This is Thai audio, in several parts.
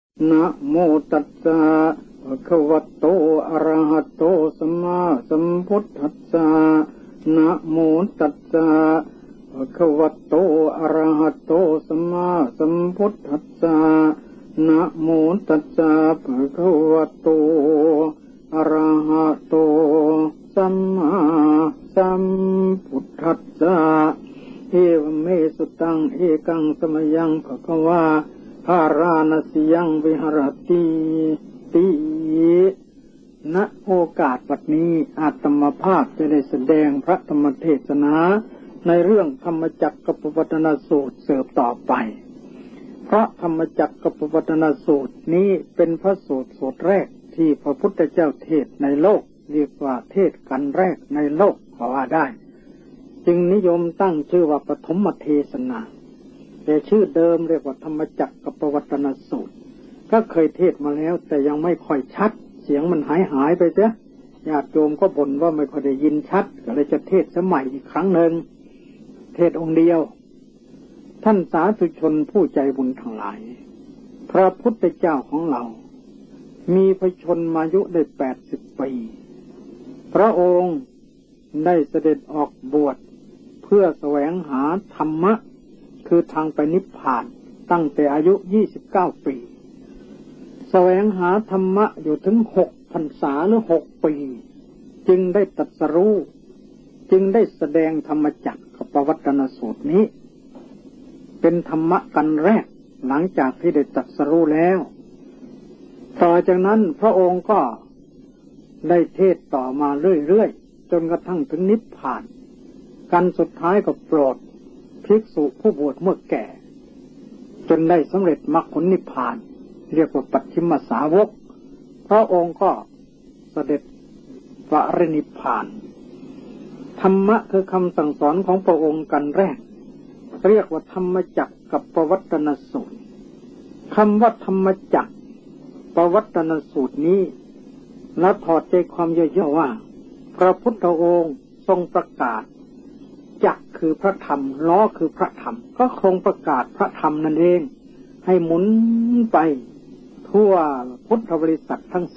นะโมตัสสะภะคะวะโตอะระหะโตสัมมาสัมพุทธัสสะนะโมตัสสะภะคะวะโตอะระหะโตสัมมาสัมพุทธัสสะนะโมตัสสะภะคะวะโตอะระหะโตสัมมาสัมพุทธัสสะเอวเมสุตังเอกังสมยังภะคะวาภาราณสียังวิหรติติณโอกาสบัดนี้อาตมภาพจะได้แสดงพระธรรมเทศนาในเรื่องธรรมจักรกับปวัตตนสูตรเสิร์ฟต่อไปเพราะธรรมจักรกับปวัตตนสูตรนี้เป็นพระสูตรแรกที่พระพุทธเจ้าเทศในโลกเรียกว่าเทศกันแรกในโลกก็ว่าได้จึงนิยมตั้งชื่อว่าปฐมเทศนาแต่ชื่อเดิมเรียกว่าธรรมจักรกับปวัตตนสูตรก็เคยเทศมาแล้วแต่ยังไม่ค่อยชัดเสียงมันหายไปเสียญาติโยมก็บ่นว่าไม่ค่อยได้ยินชัดก็เลยจะเทศสมัยอีกครั้งหนึ่งเทศองค์เดียวท่านสาธุชนผู้ใจบุญทั้งหลายพระพุทธเจ้าของเรามีพระชนมายุได้80 ปีพระองค์ได้เสด็จออกบวชเพื่อแสวงหาธรรมะคือทางไปนิพพานตั้งแต่อายุ29 ปีแสวงหาธรรมะอยู่ถึง6 พรรษาหรือ6 ปีจึงได้ตรัสรู้จึงได้แสดงธรรมจักรกับปวัตตนสูตรนี้เป็นธรรมะกันแรกหลังจากที่ได้ตรัสรู้แล้วต่อจากนั้นพระองค์ก็ได้เทศต่อมาเรื่อยๆจนกระทั่งถึงนิพพานกันสุดท้ายก็โปรดภิกษุผู้บวชเมื่อแก่จนได้สำเร็จมรรคผลนิพพานเรียกว่าปัจฉิมสาวกพระองค์ก็เสด็จปรินิพพานธรรมะคือคำสั่งสอนของพระองค์กันแรกเรียกว่าธรรมจักรกับปวัตตนสูตรคำว่าธรรมจักรปวัตตนสูตรนี้และถอดใจความย่อๆว่าพระพุทธองค์ทรงประกาศจักรคือพระธรรมล้อคือพระธรรมก็คงประกาศพระธรรมนั่นเองให้หมุนไปทั่วพุทธบริษัททั้ง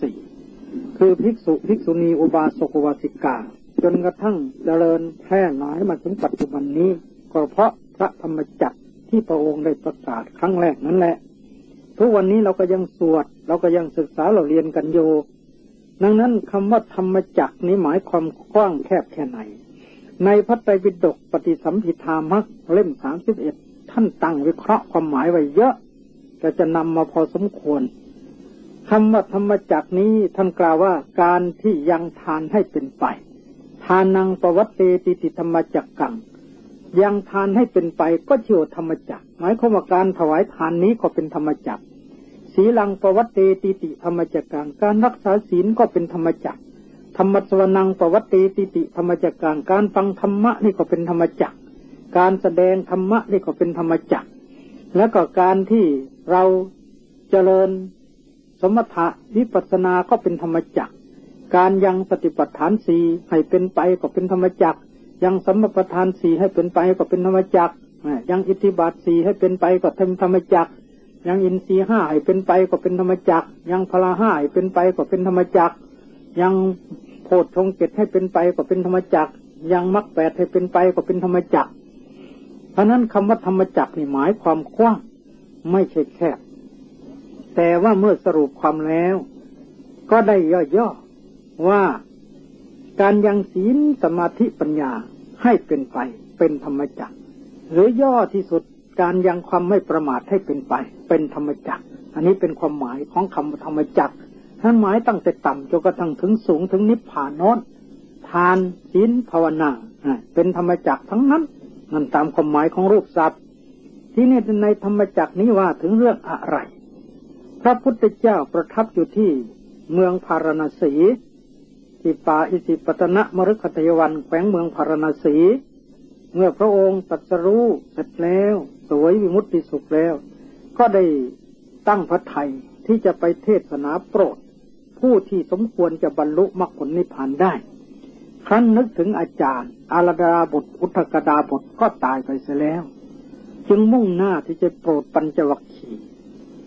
4คือภิกษุภิกษุณีอุบาสกอุบาสิกาจนกระทั่งเจริญแพร่หลายมาถึงปัจจุบันนี้ก็เพราะพระธรรมจักรที่พระองค์ได้ประกาศครั้งแรกนั่นแหละทุกวันนี้เราก็ยังสวดเราก็ยังศึกษาเราเรียนกันอยู่ดังนั้นคำว่าธรรมจักรนี้หมายความกว้างแคบแค่ไหนในพระไตรปิฎกปฏิสัมภิทามัคเล่ม31ท่านตั้งวิเคราะห์ความหมายไว้เยอะแต่จะนำมาพอสมควรคำว่าธรรมจักรนี้ท่านกล่าวว่าการที่ยังทานให้เป็นไปทานังปวัตเตติติธรรมจักกังยังทานให้เป็นไปก็ชื่อธรรมจักรหมายความว่าการถวายทานนี้ก็เป็นธรรมจักรศีลังปวัตเตติติธรรมจักกังการรักษาศีลก็เป็นธรรมจักรธรรมสวนังปวัตเตติติธรรมจักกังการฟังธรรมะนี่ก็เป็นธรรมจักรการแสดงธรรมะนี่ก็เป็นธรรมจักรแล้วก็การที่เราเจริญสมถะวิปัสสนาก็เป็นธรรมจักรการยังสติปัฏฐาน4ให้เป็นไปก็เป็นธรรมจักรยังสัมมาปัฏฐาน4ให้เป็นไปก็เป็นธรรมจักรยังอิทธิบาท4ให้เป็นไปก็เป็นธรรมจักรยังอินทรีย์5ให้เป็นไปก็เป็นธรรมจักรยังพละ5ให้เป็นไปก็เป็นธรรมจักรยังโพชฌงค์7ให้เป็นไปก็เป็นธรรมจักรยังมรรค8ให้เป็นไปก็เป็นธรรมจักรเพราะนั้นคำว่าธรรมจักรนี่หมายความกว้างไม่ใช่แคบแต่ว่าเมื่อสรุปความแล้วก็ได้ย่อๆว่าการยังศีลสมาธิปัญญาให้เป็นไปเป็นธรรมจักรหรือย่อที่สุดการยังความไม่ประมาทให้เป็นไปเป็นธรรมจักรอันนี้เป็นความหมายของคำว่าธรรมจักรท่านหมายตั้งแต่ต่ำจนกระทั่งถึงสูงถึงนิพพานโน้นทานศีลภาวนาเป็นธรรมจักรทั้งนั้นนั่นตามความหมายของรูปศัพท์ที่นี่ในธรรมจักรนี้ว่าถึงเรื่องอะไรพระพุทธเจ้าประทับอยู่ที่เมืองพาราณสีที่ป่าอิสิปตนมฤคทายวันแขวงเมืองพาราณสีเมื่อพระองค์ตรัสรู้เสร็จแล้วสวยวิมุตติสุขแล้วก็ได้ตั้งพระทัยที่จะไปเทศนาโปรดผู้ที่สมควรจะบรรลุมรรคผลนิพพานได้ครั้นนึกถึงอาจารย์อาราดาบทอุทกดาบทก็ตายไปเสียแล้วจึงมุ่งหน้าที่จะโปรดปัญจวัคคีย์ไป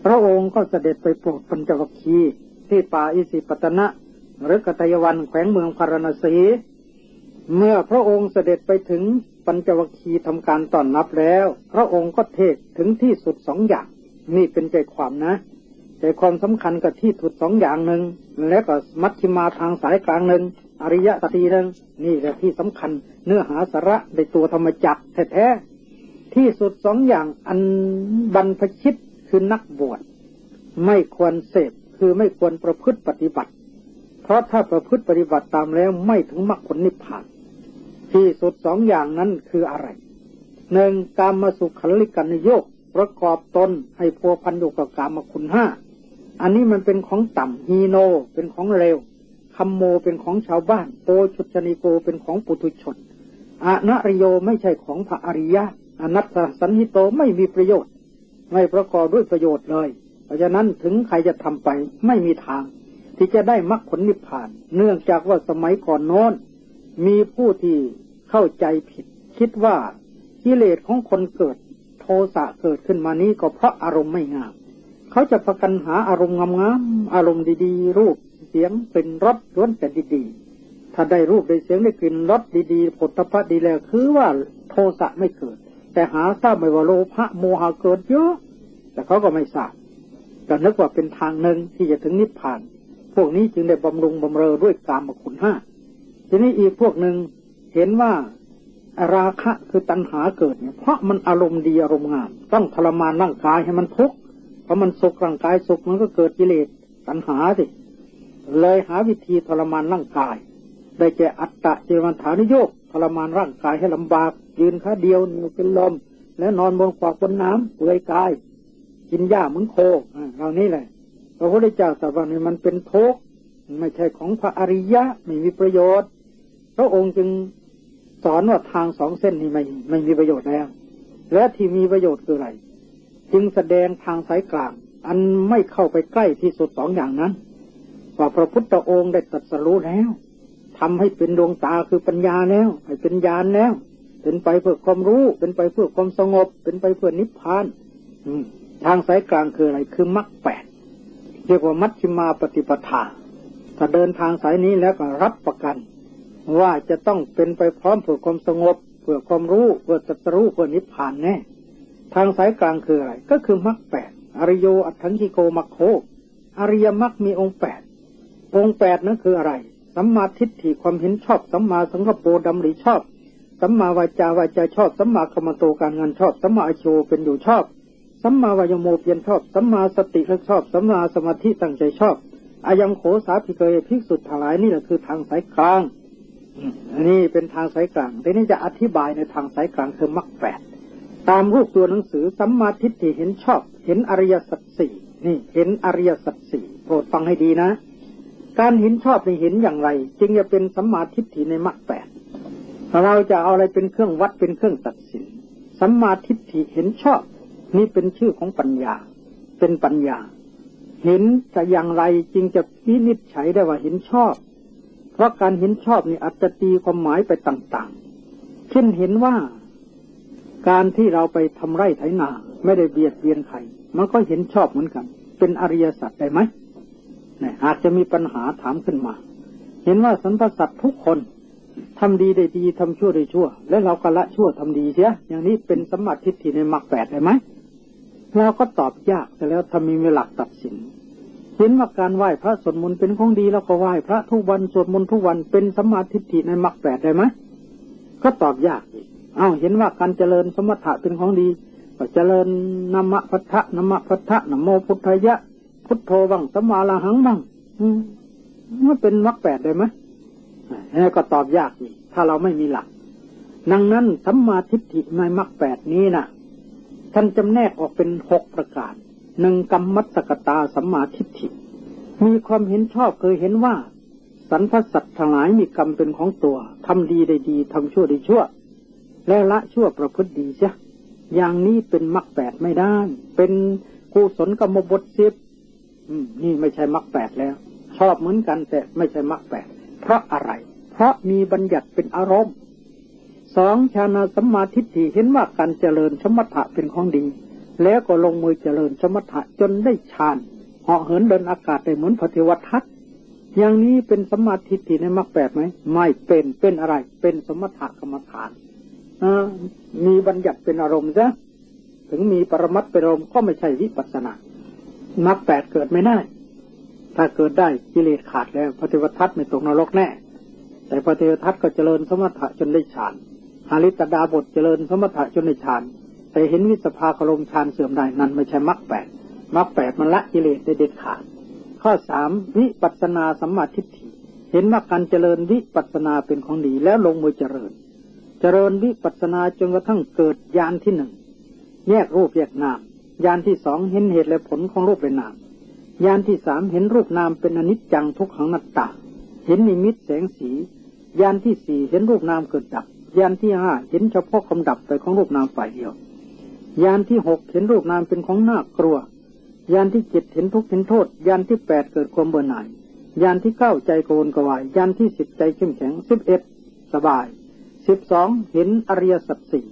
พระองค์ก็เสด็จไปโปรดปัญจวัคคีย์ที่ป่าอิสิปตนะหรือกัตยวันแขวงเมืองพาราณสีเมื่อพระองค์เสด็จไปถึงปัญจวัคคีย์ทำการต้อนรับแล้วพระองค์ก็เทศถึงที่สุด2 อย่างนี่เป็นใจความนะใจความสำคัญกับที่สุด2 อย่างหนึ่งแล้วก็มัชฌิมาทางสายกลางหนึ่งอริยสัจหนึ่งนี่แหละที่สำคัญเนื้อหาสาระในตัวธรรมจักรแท้ๆที่สุด2 อย่างอันบรรพชิตคือนักบวชไม่ควรเสพคือไม่ควรประพฤติปฏิบัติเพราะถ้าประพฤติปฏิบัติตามแล้วไม่ถึงมรรคผลนิพพานที่สุด2 อย่างนั้นคืออะไร 1. กามสุขัลลิกานโยคประกอบตนให้พัวพันอยู่กับกามคุณ 5อันนี้มันเป็นของต่ำฮีโนเป็นของเลวคัมโมเป็นของชาวบ้านโปชุชนิโกเป็นของปุถุชนอนัริโยไม่ใช่ของพระอริยะอนัตตสันหิโตไม่มีประโยชน์ไม่ประกอบด้วยประโยชน์เลยเพราะฉะนั้นถึงใครจะทำไปไม่มีทางที่จะได้มรรคผลนิพพานเนื่องจากว่าสมัยก่อนโน้นมีผู้ที่เข้าใจผิดคิดว่ากิเลสของคนเกิดโทสะเกิดขึ้นมานี้ก็เพราะอารมณ์ไม่งามเขาจะประกันหาอารมณ์งามๆอารมณ์ดีๆรูปเสียงเป็นรสล้วนแต่ดีๆถ้าได้รูปได้เสียงได้กลิ่นรสดีๆผลตภะดีแล้วคือว่าโทสะไม่เกิดแต่หาทราบไม่ว่าโลภะโมหะเกิดเยอะแต่เขาก็ไม่ทราบก็นึกว่าเป็นทางหนึ่งที่จะถึงนิพพานพวกนี้จึงได้บำรุงบำเรอด้วยกามคุณ 5ทีนี้อีกพวกหนึ่งเห็นว่าราคะคือตัณหาเกิดเนี่ยเพราะมันอารมณ์ดีอารมณ์งามต้องทรมานร่างกายให้มันทุกข์เพราะมันสุขร่างกายสุขมันก็เกิดกิเลสตัณหาสิเลยหาวิธีทรมานร่างกายได้แก่อัตตะเจวันฐานุโยคทรมานร่างกายให้ลำบากยืนขาเดียวเป็นลมแล้วนอนบนขวากบนน้ำเปลือยกายกินหญ้าเหมือนโคเหล่านี้แหละพระพุทธเจ้าตรัสว่านี่มันเป็นทุกข์ไม่ใช่ของพระอริยะไม่มีประโยชน์พระองค์จึงสอนว่าทาง2 เส้นนี้ไม่มีประโยชน์แล้วและที่มีประโยชน์คืออะไรจึงแสดงทางสายกลางอันไม่เข้าไปใกล้ที่สุด2 อย่างนั้นว่าพระพุทธองค์ได้ตรัสรู้แล้วทำให้เป็นดวงตาคือปัญญาแล้วให้เป็นญาณแล้วเป็นไปเพื่อความรู้เป็นไปเพื่อความสงบเป็นไปเพื่อนิพพานทางสายกลางคืออะไรคือมรรค 8เรียกว่ามัชฌิมาปฏิปทาถ้าเดินทางสายนี้แล้วก็รับประกันว่าจะต้องเป็นไปพร้อมเพื่อความสงบเพื่อความรู้เพื่อตรัสรู้เพื่อนิพพานแน่ทางสายกลางคืออะไรก็คือมรรค 8อริโยอัตถังคิโกมรรคโคอริยมรรคมีองค์ 8องค์ 8นั้นคืออะไรสัมมาทิฏฐิความเห็นชอบสัมมาสังกัปโปดำริชอบสัมมาวาจาวาจาชอบสัมมากัมมันโตการงานชอบสัมมาอาชีวเป็นอยู่ชอบสัมมาวายโมเพียรชอบสัมมาสติชอบสัมมาสมาธิตั้งใจชอบอายังโขสาภิเกยภิกษุทั้งหลายนี่แหละคือทางสายกลางอันนี้เป็นทางสายกลางทีนี้จะอธิบายในทางสายกลางคือมรรค 8ตามรูปตัวหนังสือสัมมาทิฏฐิเห็นชอบเห็นอริยสัจ 4นี่เห็นอริยสัจ 4โปรดฟังให้ดีนะการเห็นชอบนี่เห็นอย่างไรจึงจะเป็นสัมมาทิฏฐิในมรรค 8เราจะเอาอะไรเป็นเครื่องวัดเป็นเครื่องตัดสินสัมมาทิฏฐิเห็นชอบนี่เป็นชื่อของปัญญาเป็นปัญญาเห็นจะอย่างไรจึงจะวินิจฉัยได้ว่าเห็นชอบเพราะการเห็นชอบนี่อาจจะตีความหมายไปต่างๆเช่นเห็นว่าการที่เราไปทำไร่ไถนาไม่ได้เบียดเบียนใครมันก็เห็นชอบเหมือนกันเป็นอริยสัจได้ไหมเนี่ยอาจจะมีปัญหาถามขึ้นมาเห็นว่าสรรพสัตว์ทุกคนทำดีได้ดีทำชั่วได้ชั่วและเราก็ละชั่วทำดีเสียอย่างนี้เป็นสัมมาทิฏฐิในมรรค 8ได้ไหมเราก็ตอบยากแต่แล้วถ้ามีหลักตัดสินเห็นว่าการไหว้พระสวดมนต์เป็นของดีแล้วก็ไหว้พระทุกวันสวดมนต์ทุกวันเป็นสัมมาทิฏฐิในมรรค 8ได้ไหมก็ตอบยากอีกเห็นว่าการเจริญสมถะเป็นของดีก็เจริญนะมะพุทธะนะมะพุทธะนะโมพุทธายะพุทโธบ้างสัมมาอรหังบ้างมันเป็นมรรค 8ได้ไหมก็ตอบยากอีกถ้าเราไม่มีหลักดังนั้นสัมมาทิฏฐิในมรรค 8นี้นะท่านจำแนกออกเป็น6ประการ1กัมมัสสกตาสัมมาทิฏฐิมีความเห็นชอบเคยเห็นว่าสรรพสัตว์ทั้งหลายมีกรรมเป็นของตัวทำดีได้ดีทำชั่วได้ชั่วและละชั่วประพฤติดีเสียอย่างนี้เป็นมรรค 8ไม่ได้เป็นกุศลกรรมบท 10นี่ไม่ใช่มรรค 8แล้วชอบเหมือนกันแต่ไม่ใช่มรรค 8เพราะอะไรเพราะมีบัญญัติเป็นอารมณ์2ฌานสัมมาทิฏฐิเห็นว่าการเจริญสมถะเป็นของดีแล้วก็ลงมือเจริญสมถะจนได้ฌานเหาะเหินเดินอากาศได้เหมือนพระเทวทัตอย่างนี้เป็นสัมมาทิฏฐิในมรรคแปดไหมไม่เป็นอะไรเป็นสมถะกรรมฐานมีบัญญัติเป็นอารมณ์ซะถึงมีปรมัตถ์เป็นอารมณ์ก็ไม่ใช่วิปัสสนามรรคแปดเกิดไม่ได้ถ้าเกิดได้กิเลสขาดแล้วพระเทวทัตไม่ตกนรกแน่แต่พระเทวทัตก็เจริญสมถะจนได้ฌานหาริตดาบทเจริญสมถะจนได้ฌานแต่เห็นวิสภาคารมฌานเสื่อมได้นั่นไม่ใช่มรรคแปดมรรคแปดมันละกิเลสได้เด็ดขาดข้อสามวิปัสสนาสัมมาทิฏฐิเห็นว่าการเจริญวิปัสสนาเป็นของดีแล้วลงมือเจริญวิปัสสนาจนกระทั่งเกิดญาณที่หนึ่งแยกรูปแยกนามญาณที่สองเห็นเหตุและผลของรูปและนามญาณที่สามเห็นรูปนามเป็นอนิจจังทุกขังอนัตตาเห็นนิมิตแสงสีญาณที่สี่เห็นรูปนามเกิดดับญาณที่ห้าเห็นเฉพาะความดับไปของรูปนามฝ่ายเดียวญาณที่หกเห็นรูปนามเป็นของน่ากลัวญาณที่เจ็ดเห็นทุกข์เห็นโทษญาณที่แปดเกิดความเบื่อหน่ายญาณที่เก้าใจโกนกวายญาณที่10ใจเข้มแข็ง11สบาย12เห็นอริยสัจสี่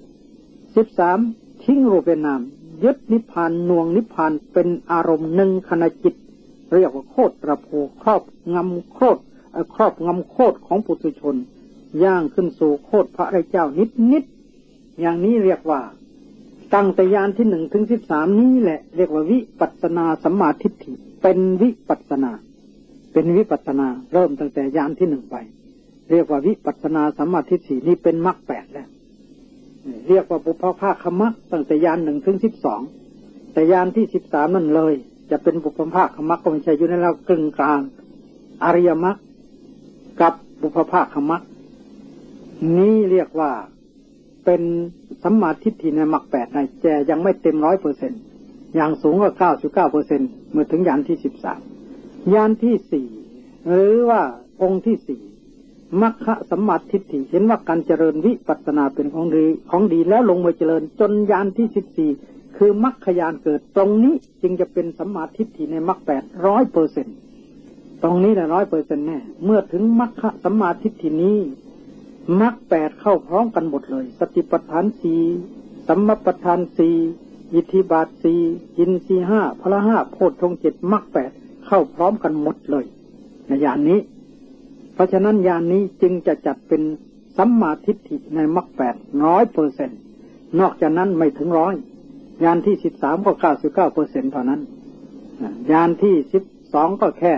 13ทิ้งรูปเป็นนามยึดนิพพานหน่วงนิพพานเป็นอารมณ์หนึ่งขณะจิตเรียกว่าโคตรภูครอบงำโคตรของปุถุชนย่างขึ้นสู่โคตรพระริยเจ้านิดอย่างนี้เรียกว่าตั้งแต่ญาณที่1ถึง13นี้แหละเรียกว่าวิปัสสนาสัมมาทิฏฐิเป็นวิปัสสนาเริ่มตั้งแต่ญาณที่1ไปเรียกว่าวิปัสสนาสัมมาทิฏฐินี่เป็นมรรค8แล้วเรียกว่าปุพพะคมรรคตั้งแต่ญาณ1ถึง12แต่ญาณที่13นั่นเลยจะเป็นปุพพะคมรรคก็ไม่ใช่อยู่ในระดับกึ่งกลางอริยมรรคกับปุพพะคมรรคนี้เรียกว่าเป็นสัมมาทิฏฐิในมรรค8ในแต่ยังไม่เต็ม 100% อย่างสูงก็ 99% เมื่อถึงญาณที่13ญาณที่4หรือว่าองค์ที่4มัคคะสัมมาทิฏฐิเห็นว่าการเจริญวิปัสสนาเป็นของดีแล้วลงมือเจริญจนญาณที่14คือมัคคญาณเกิดตรงนี้จึงจะเป็นสัมมาทิฏฐิในมรรค8 100% ตรงนี้แหละ 100% แน่เมื่อถึงมัคคะสัมมาทิฏฐินี้มรรค8เข้าพร้อมกันหมดเลยสติปัฏฐาน4สัมมาปัฏฐาน4อิทธิบาท4อินทรีย์5พละ5โพชฌงค์7มรรค8เข้าพร้อมกันหมดเลยในญาณนี้เพราะฉะนั้นญาณนี้จึงจะจัดเป็นสัมมาทิฏฐิในมรรค8 100% นอกจากนั้นไม่ถึง100ญาณที่13ก็ 99% เท่านั้นญาณที่12ก็แค่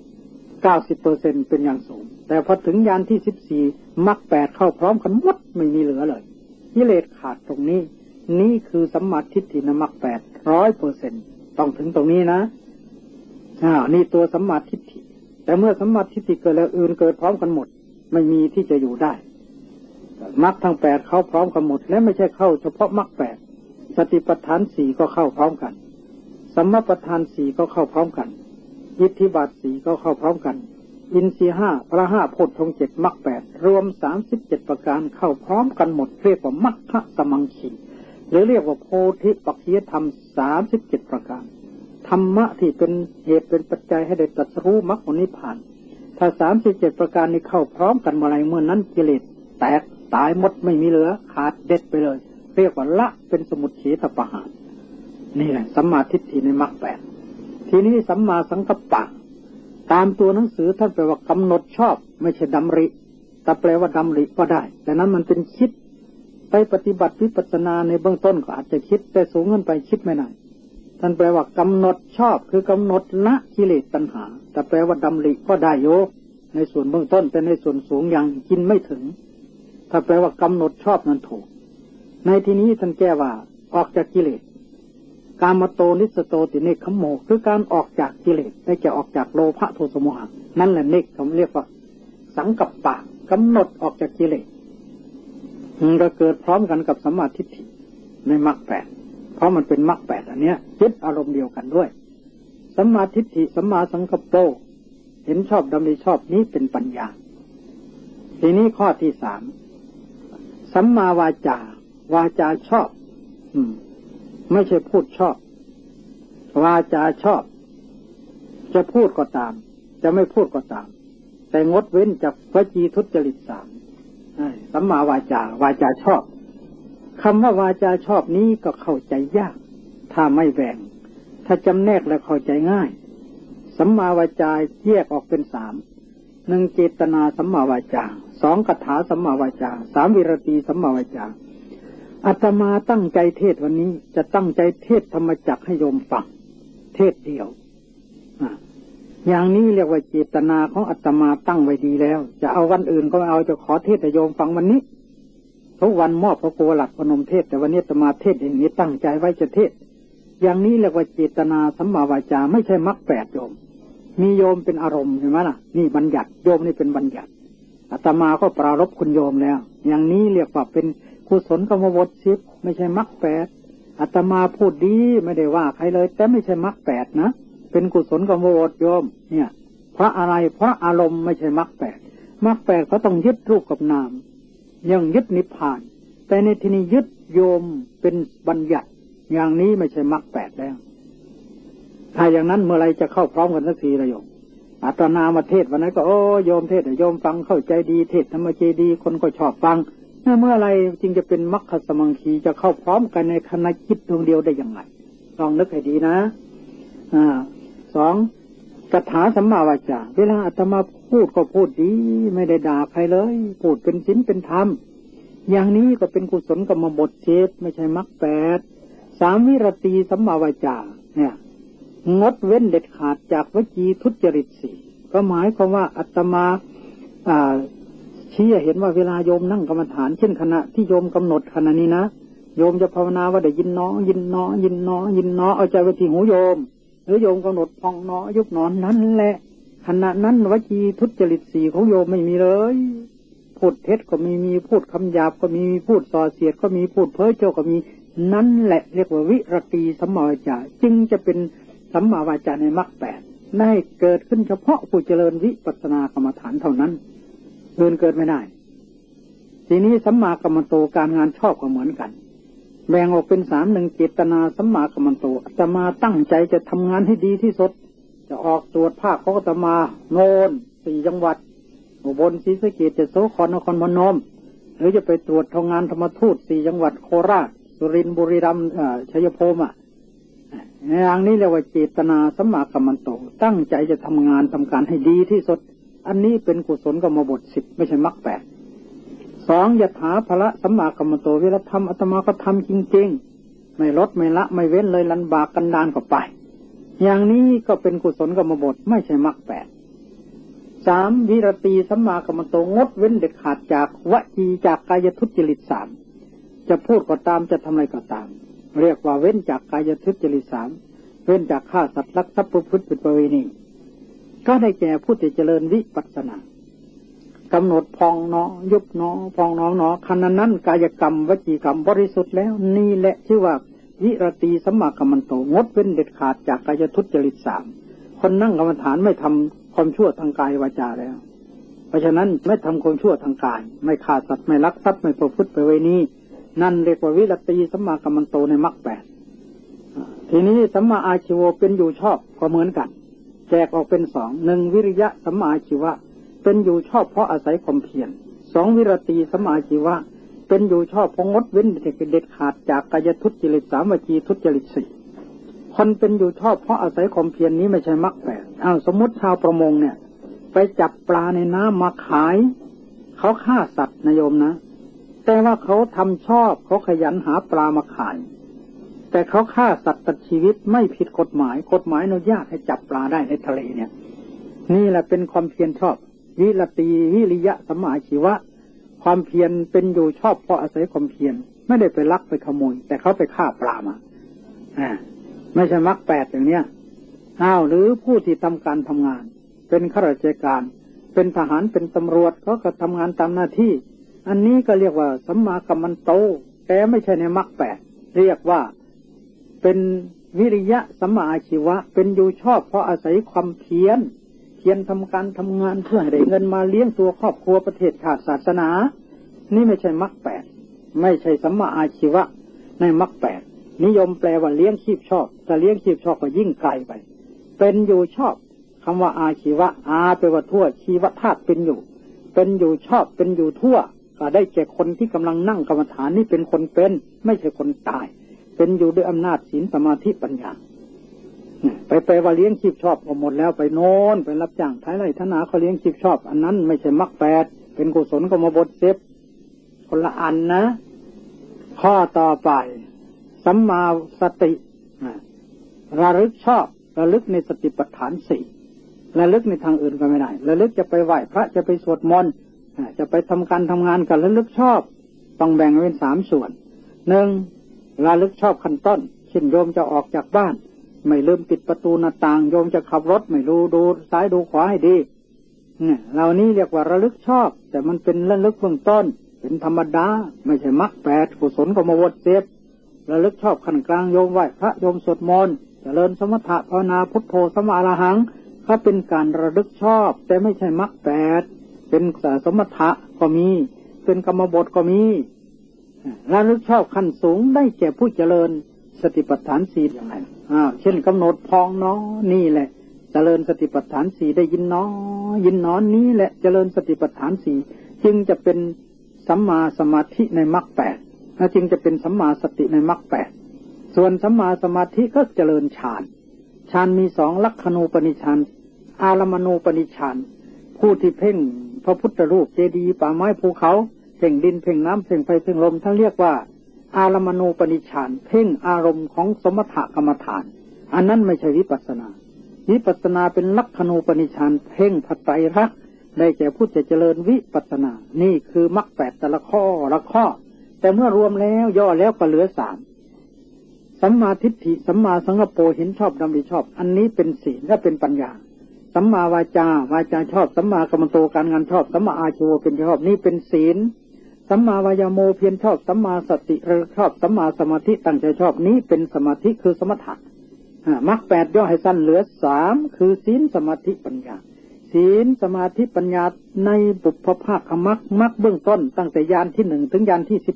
90% เป็นอย่างสูงแต่พอถึงญาณที่14มรรค8เข้าพร้อมกันหมดไม่มีเหลือเลยกิเลสขาดตรงนี้นี่คือสัมมาทิฏฐิในมรรค8 100% ต้องถึงตรงนี้นะนี่ตัวสัมมาทิฏฐิแต่เมื่อสัมมาทิฏฐิเกิดแล้วอื่นเกิดพร้อมกันหมดไม่มีที่จะอยู่ได้มรรคทั้ง8เข้าพร้อมกันหมดและไม่ใช่เข้าเฉพาะมรรค8สติปัฏฐาน4ก็เข้าพร้อมกันสัมมาปัฏฐาน4ก็เข้าพร้อมกันอิทธิบาท4ก็เข้าพร้อมกันอินทรีย์5พละ5โพชฌงค์7มรรค8รวม37ประการเข้าพร้อมกันหมดเรียกว่ามัคคะสมังคีหรือเรียกว่าโพธิปัจจยธรรม37ประการธรรมะที่เป็นเหตุเป็นปัจจัยให้ได้ตรัสรู้มรรคผลนิพพานถ้า37ประการนี้เข้าพร้อมกันเมื่อไรเมื่อนั้นกิเลสแตกตายหมดไม่มีเหลือขาดเด็ดไปเลยเรียกว่าละเป็นสมุจเฉทปหานนี่แหละสัมมาทิฏฐิในมรรค8ทีนี้สัมมาสังกัปปะตามตัวหนังสือท่านแปลว่ากำหนดชอบไม่ใช่ดำริแต่แปลว่าดำริก็ได้แต่นั้นมันเป็นคิดไปปฏิบัติวิปัสสนาในเบื้องต้นก็อาจจะคิดแต่สูงขึ้นไปคิดไม่ได้ท่านแปลว่ากำหนดชอบคือกำหนดละกิเลสตัณหาแต่แปลว่าดำริก็ได้โยในส่วนเบื้องต้นแต่ในส่วนสูงยังกินไม่ถึงถ้าแปลว่ากำหนดชอบนั้นถูกในที่นี้ท่านแก้ว่าออกจากกิเลสกามโตนิสโตติเนคขโมคือการออกจากกิเลสได้จะออกจากโลภะโทสะโมหะนั่นแหละเนคเขาเรียกว่าสังกัปปะกำหนดออกจากกิเลสก็เกิดพร้อมกันกับสัมมาทิฏฐิในมรรค8เพราะมันเป็นมรรค8อันเนี้ยยึดอารมณ์เดียวกันด้วยสัมมาทิฏฐิสัมมาสังกัปโปเห็นชอบดำริชอบนี้เป็นปัญญาทีนี้ข้อที่3สัมมาวาจาวาจาชอบไม่ใช่พูดชอบวาจาชอบจะพูดก็ตามจะไม่พูดก็ตามแต่งดเว้นจากวจีทุจริต3สัมมาวาจาวาจาชอบคำว่าวาจาชอบนี้ก็เข้าใจยากทถ้าไม่แบ่งถ้าจำแนกแล้วเข้าใจง่ายสัมมาวาจาแยกออกเป็น3 1เจตนาสัมมาวาจา2คาถาสัมมาวาจา3วิรติสัมมาวาจาอาตมาตั้งใจเทศวันนี้จะตั้งใจเทศธรรมจักรให้โยมฟังเทศเดียวอย่างนี้เรียกว่าเจตนาของอาตมาตั้งไว้ดีแล้วจะเอาวันอื่นก็ไม่เอาจะขอเทศให้โยมฟังวันนี้ทุกวันมอบพระโกหลักพนมเทศแต่วันนี้อาตมาเทศอย่างนี้ตั้งใจไว้จะเทศอย่างนี้เรียกว่าเจตนาสัมมาวาจาไม่ใช่มรรค8โยมมีโยมเป็นอารมณ์ใช่ไหมล่ะนี่บัญญัติโยมนี่เป็นบัญญัติอาตมาก็ปรารภคุณโยมแล้วอย่างนี้เรียกว่าเป็นกุศลกรรมบท10ไม่ใช่มรรค8อาตมาพูดดีไม่ได้ว่าใครเลยแต่ไม่ใช่มรรค8นะเป็นกุศลกรรมบทโยมเนี่ยเพราะอะไรเพราะอารมณ์ไม่ใช่มรรค8มรรค8เขาต้องยึดรูปกับนามยังยึดนิพพานแต่ในที่นี้ยึดโยมเป็นบัญญัติอย่างนี้ไม่ใช่มรรค8แล้วถ้าอย่างนั้นเมื่อไรจะเข้าพร้อมกันสักทีละโยมอาตมามาเทศวันนั้นก็โอ้โยมเทศโยมฟังเข้าใจดีเทศธรรมเจดีคนก็ชอบฟังเมื่อไรจึงจะเป็นมรรคสมังคีจะเข้าพร้อมกันในคณะจิตดวงเดียวได้อย่างไรลองนึกให้ดีนะ2คาถาสัมมาวาจาเวลาอาตมาพูดก็พูดดีไม่ได้ด่าใครเลยพูดเป็นศีลเป็นธรรมอย่างนี้ก็เป็นกุศลกรรมบท7ไม่ใช่มรรค8 3วิรติสัมมาวาจาเนี่ยงดเว้นเด็ดขาดจากวจีทุจริต4ก็หมายความว่าอาตมาชี้เห็นว่าเวลาโยมนั่งกรรมฐานเช่นขณะที่โยมกำหนดขณะนี้นะโยมจะภาวนาว่าได้ยินเนาะยินเนาะยินเนาะยินเนาะเอาใจไว้ที่หูโยมหรือโยมกำหนดพองเนาะยุบเนาะนั้นแหละขณะนั้นวจีทุจริต4ของโยมไม่มีเลยพูดเท็จก็มีพูดคำหยาบก็มีพูดส่อเสียดก็มีพูดเพ้อเจ้อก็มีนั่นแหละเรียกว่าวิรติสัมมาวาจาจึงจะเป็นสัมมาวาจาในมรรค8ได้เกิดขึ้นเฉพาะผู้เจริญวิปัสสนากรรมฐานเท่านั้นเดินเกิดไม่ได้ทีนี้สัมมากัมมันโตการงานชอบก็เหมือนกันแบ่งออกเป็น3 1เจตนาสัมมากัมมันโตอาตมาตั้งใจจะทำงานให้ดีที่สุดจะออกตรวจภาคของอาตมาโนน4จังหวัดอุบลศรีสะเกษจะโสธรนครพนมหรือจะไปตรวจทำงานธรรมทูต4จังหวัดโคราชสุรินทร์บุรีรัมย์ชัยภูมิอย่างนี้เรียกว่าเจตนาสัมมากัมมันโตตั้งใจจะทำงานทำการให้ดีที่สุดอันนี้เป็นกุศลกรรมบท10ไม่ใช่มรรค8 2ยถาภละสัมมากัมมันโตเวลาทำอาตมาก็ทำจริงๆไม่ลดไม่ละไม่เว้นเลยลันบากกันดานก็ไปอย่างนี้ก็เป็นกุศลกรรมบทไม่ใช่มรรค8 3วิรติสัมมากัมมันโตงดเว้นเด็ดขาดจากวจีจากกายทุจริต3จะพูดก็ตามจะทำอะไรก็ตามเรียกว่าเว้นจากกายทุจริต3เว้นจากฆ่าสัตว์ลักทรัพย์ประพฤติผิดประเวณีก็ได้แก่ผู้ที่เจริญวิปัสสนากำหนดพองเนาะยุบเนาะพองเนาะเนาะขณะนั้นกายกรรมวจีกรรมบริสุทธิ์แล้วนี่แหละชื่อว่าวิรติสัมมากัมมันโตงดเว้นเด็ดขาดจากกายทุจริต3คนนั่งกรรมฐานไม่ทำความชั่วทางกายวาจาแล้วเพราะฉะนั้นไม่ทำความชั่วทางกายไม่ฆ่าสัตว์ไม่ลักทรัพย์ไม่ประพฤติประเวณีนั่นเรียกว่าวิรติสัมมากัมมันโตในมรรค8ทีนี้สัมมาอาชีวะเป็นอยู่ชอบก็เหมือนกันแจกออกเป็น2 1วิริยะสัมมาอาชีวะเป็นอยู่ชอบเพราะอาศัยความเพียร2วิรติสัมมาอาชีวะเป็นอยู่ชอบเพราะงดเว้นเด็ดขาดจากกายทุจริต3วจีทุจริต4คนเป็นอยู่ชอบเพราะอาศัยความเพียรนี้ไม่ใช่มรรค8สมมติชาวประมงเนี่ยไปจับปลาในน้ำมาขายเขาฆ่าสัตว์นะโยมนะแต่ว่าเขาทำชอบเขาขยันหาปลามาขายแต่เขาฆ่าสัตว์ตัดชีวิตไม่ผิดกฎหมายอนุญาตให้จับปลาได้ในทะเลเนี่ยนี่แหละเป็นความเพียรชอบวิรติวิริยะสัมมาอาชีวะความเพียรเป็นอยู่ชอบเพราะอาศัยความเพียรไม่ได้ไปลักไปขโมยแต่เขาไปฆ่าปลามาไม่ใช่มรรค8อย่างเนี้ยหรือผู้ที่ทำการทำงานเป็นข้าราชการเป็นทหารเป็นตำรวจเขาก็ทำงานตามหน้าที่อันนี้ก็เรียกว่าสัมมากัมมันโตแต่ไม่ใช่ในมรรค8เรียกว่าเป็นวิริยะสัมมาอาชีวะเป็นอยู่ชอบเพราะอาศัยความเพียรทำการทำงานเพื่อให้ได้เงินมาเลี้ยงตัวครอบครัวประเทศชาติศาสนานี่ไม่ใช่มรรค8ไม่ใช่สัมมาอาชีวะในมรรค8นิยมแปลว่าเลี้ยงชีพชอบแต่เลี้ยงชีพชอบก็ยิ่งไกลไปเป็นอยู่ชอบคำว่าอาชีวะแปลว่าทั่วชีวธาตุเป็นอยู่ชอบเป็นอยู่ทั่วก็ได้แก่คนที่กำลังนั่งกรรมฐานนี่เป็นคนเป็นไม่ใช่คนตายเป็นอยู่ด้วยอำนาจศีลสมาธิปัญญาไปว่าเลี้ยงชีพชอบก็หมดแล้วไปโน้นไปรับจ้างท้ายไร่ท้ายนาเขาเลี้ยงชีพชอบอันนั้นไม่ใช่มรรคแปดเป็นกุศลกรรมบทเซฟคนละอันนะข้อต่อไปสัมมาสติระลึกชอบระลึกในสติปัฏฐานสี่ระลึกในทางอื่นก็ไม่ได้ระลึกจะไปไหว้พระจะไปสวดมนต์จะไปทำการทำงานกับระลึกชอบต้องแบ่งเป็นสามส่วนหนึ่งระลึกชอบขั้นต้นเช่นโยมจะออกจากบ้านไม่ลืมปิดประตูหน้าต่างโยมจะขับรถไม่ดูซ้ายดูขวาให้ดีเหล่านี้เรียกว่าระลึกชอบแต่มันเป็นระลึกเบื้องต้นเป็นธรรมดาไม่ใช่มรรคแปดกุศลกรรมบทเซฟระลึกชอบขั้นกลางโยมไหว้พระโยมสวดมนต์เจริญสมถะภาวนาพุทโธสัมมาอรหังเขาเป็นการระลึกชอบแต่ไม่ใช่มรรคแปดเป็นสมถะก็มีเป็นกรรมบทก็มีระลึกชอบขั้นสูงได้แก่ผู้เจริญสติปัฏฐานสี่อย่างไรเช่นกำหนดพองน้อนี่แหละเจริญสติปัฏฐานสี่ได้ยินน้อยินน้อนี้แหละเจริญสติปัฏฐานสี่จึงจะเป็นสัมมาสมาธิในมรรคแปดจึงจะเป็นสัมมาสติในมรรคแปดส่วนสัมมาสมาธิก็เจริญฌานมีสองลักขณูปนิชฌานอารมณูปนิชฌานผู้ที่เพ่งพระพุทธรูปเจดีย์ป่าไม้ภูเขาเพ่งดินเพ่งน้ำเพ่งไฟเพ่งลมท่านเรียกว่าอารมณูปนิชฌานเพ่งอารมณ์ของสมถกรรมฐานอันนั้นไม่ใช่วิปัสสนาวิปัสสนาเป็นลักขณูปนิชฌานเพ่งพระไตรลักษณ์ได้แก่ผู้จะเจริญวิปัสสนานี่คือมรรคแปดแต่ละข้อแต่เมื่อรวมแล้วย่อแล้วก็เหลือสามสัมมาทิฏฐิสัมมาสังกัปโปเห็นชอบดำริชอบอันนี้เป็นศีลและเป็นปัญญาสัมมาวาจชอบสัมมากัมมันโตการงานชอบสัมมาอาชีวะเป็นชอบนี่เป็นศีลสัมมาวายโมเพียรชอบสัมมาสติชอบสัมมาสมาธิตั้งใจชอบนี้เป็นสมาธิคือสมถะมรรคแปดย่อให้สั้นเหลือสามคือศีลสมาธิปัญญาศีลสมาธิปัญญาในบุพภาคมรรคเบื้องต้นตั้งแต่ญาณที่1ถึงญาณที่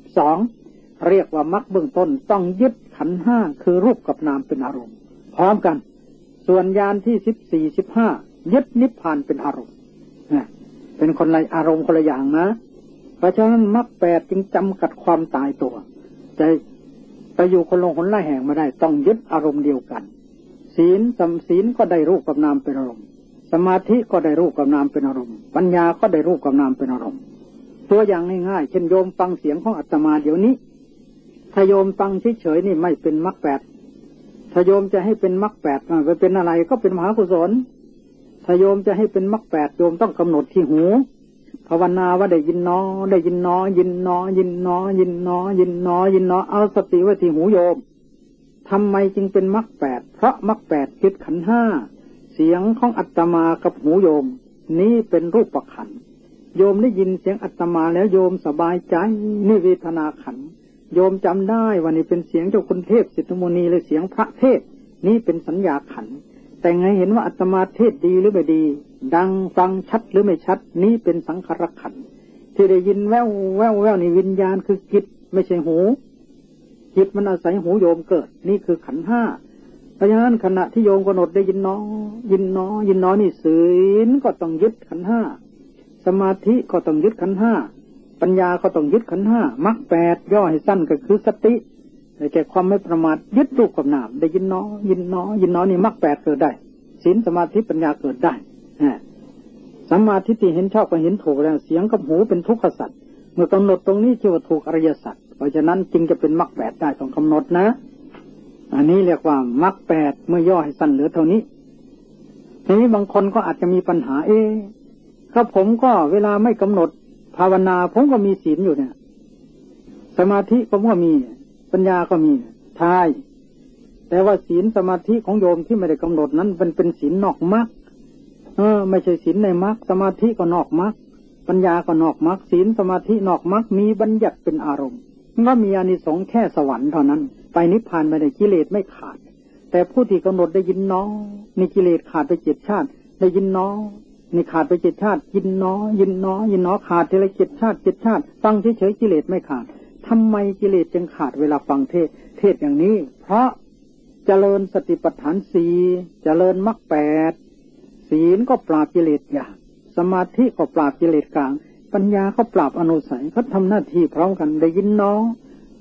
12เรียกว่ามรรคเบื้องต้นต้องยึดขันธ์ห้าคือรูปกับนามเป็นอารมณ์พร้อมกันส่วนญาณที่14 15ยึดนิพพานเป็นอารมณ์เป็นคนละอารมณ์คนละอย่างนะเพราะฉะนั้นมรรคแปดจึงจำกัดความตายตัวจะไปอยู่คนลงคนละแห่งไม่ได้ต้องยึดอารมณ์เดียวกันศีลก็ได้รูปกับนามเป็นอารมณ์สมาธิก็ได้รูปกับนามเป็นอารมณ์ปัญญาก็ได้รูปกับนามเป็นอารมณ์ตัวอย่างง่ายๆเช่นโยมฟังเสียงของอาตมาเดี๋ยวนี้ถ้าโยมฟังเฉยๆนี่ไม่เป็นมรรคแปดถ้าโยมจะให้เป็นมรรคแปดไปเป็นอะไรก็เป็นมหากุศลถ้าโยมจะให้เป็นมรรคแปดโยมต้องกำหนดที่หูภาวนาว่าได้ยินน้อได้ยินน้อยินน้อยินน้อยินน้อยินน้อยินน้อเอาสติไว้ที่หูโยมทำไมจึงเป็นมรรคแปดเพราะมรรคแปดยึดขันธ์ห้าเสียงของอาตมากับหูโยมนี้เป็นรูปขันธ์โยมได้ยินเสียงอาตมาแล้วโยมสบายใจนี่เวทนาขันธ์โยมจำได้ว่านี่เป็นเสียงเจ้าคุณเทพสิทธมุนีหรือเสียงพระเทศนี่เป็นสัญญาขันธ์แต่ไงเห็นว่าอาตมาเทศดีหรือไม่ดีดังฟังชัดหรือไม่ชัดนี่เป็นสังขารขันธ์ที่ได้ยินแว่วนี่วิญญาณคือจิตไม่ใช่หูจิตมันอาศัยหูโยมเกิดนี่คือขันธ์ห้าเพราะฉะนั้นขณะที่โยมกำหนดได้ยินน้อยินน้อยินน้อนี่ศีลก็ต้องยึดขันธ์ห้าสมาธิก็ต้องยึดขันธ์ห้าปัญญาก็ต้องยึดขันธ์ห้ามรรคแปดย่อให้สั้นก็คือสติได้แก่ความไม่ประมาทยึดรูปกับนามได้ยินน้อยินน้อยินน้อนี่มรรคแปดเกิดได้ศีลสมาธิปัญญาเกิดได้สัมมาทิฏฐิเห็นชอบก็เห็นถูกแล้วเสียงกับหูเป็นทุกขสัจเมื่อกำหนดตรงนี้ชื่อว่าถูกอริยสัจเพราะฉะนั้นจึงจะเป็นมรรคแปดได้ต้องกำหนดนะอันนี้เรียกว่ามรรคแปดเมื่อย่อให้สั้นเหลือเท่านี้ทีนี้บางคนก็อาจจะมีปัญหาครับผมก็เวลาไม่กำหนดภาวนาผมก็มีศีลอยู่เนี่ยสมาธิผมก็มีปัญญาก็มีทายแต่ว่าศีลสมาธิของโยมที่ไม่ได้กำหนดนั้นเป็นศีลนอกมรรคไม่ใช่ศีลในมรรคสมาธิก็นอกมรรคปัญญาก็นอกมรรคศีลสมาธินอกมรรคมีบัญญัติเป็นอารมณ์ก็มีอานิสงส์แค่สวรรค์เท่านั้นไปนิพพานไม่ได้กิเลสไม่ขาดแต่ผู้ที่กำหนดได้ยินน้อนี่กิเลสขาดไป7 ชาติได้ยินน้อนี่ขาดไป7 ชาติยินน้อยินน้อยินน้อขาดทีละ7 ชาติ7 ชาติฟังเฉยๆกิเลสไม่ขาดทำไมกิเลสจึงขาดเวลาฟังเทศอย่างนี้เพราะเจริญสติปัฏฐาน4เจริญมรรค8ศีลก็ปราบกิเลสหยาบสมาธิก็ปราบกิเลสกลางปัญญาก็ปราบอนุสัยเขาทำหน้าที่พร้อมกันได้ยินน้อ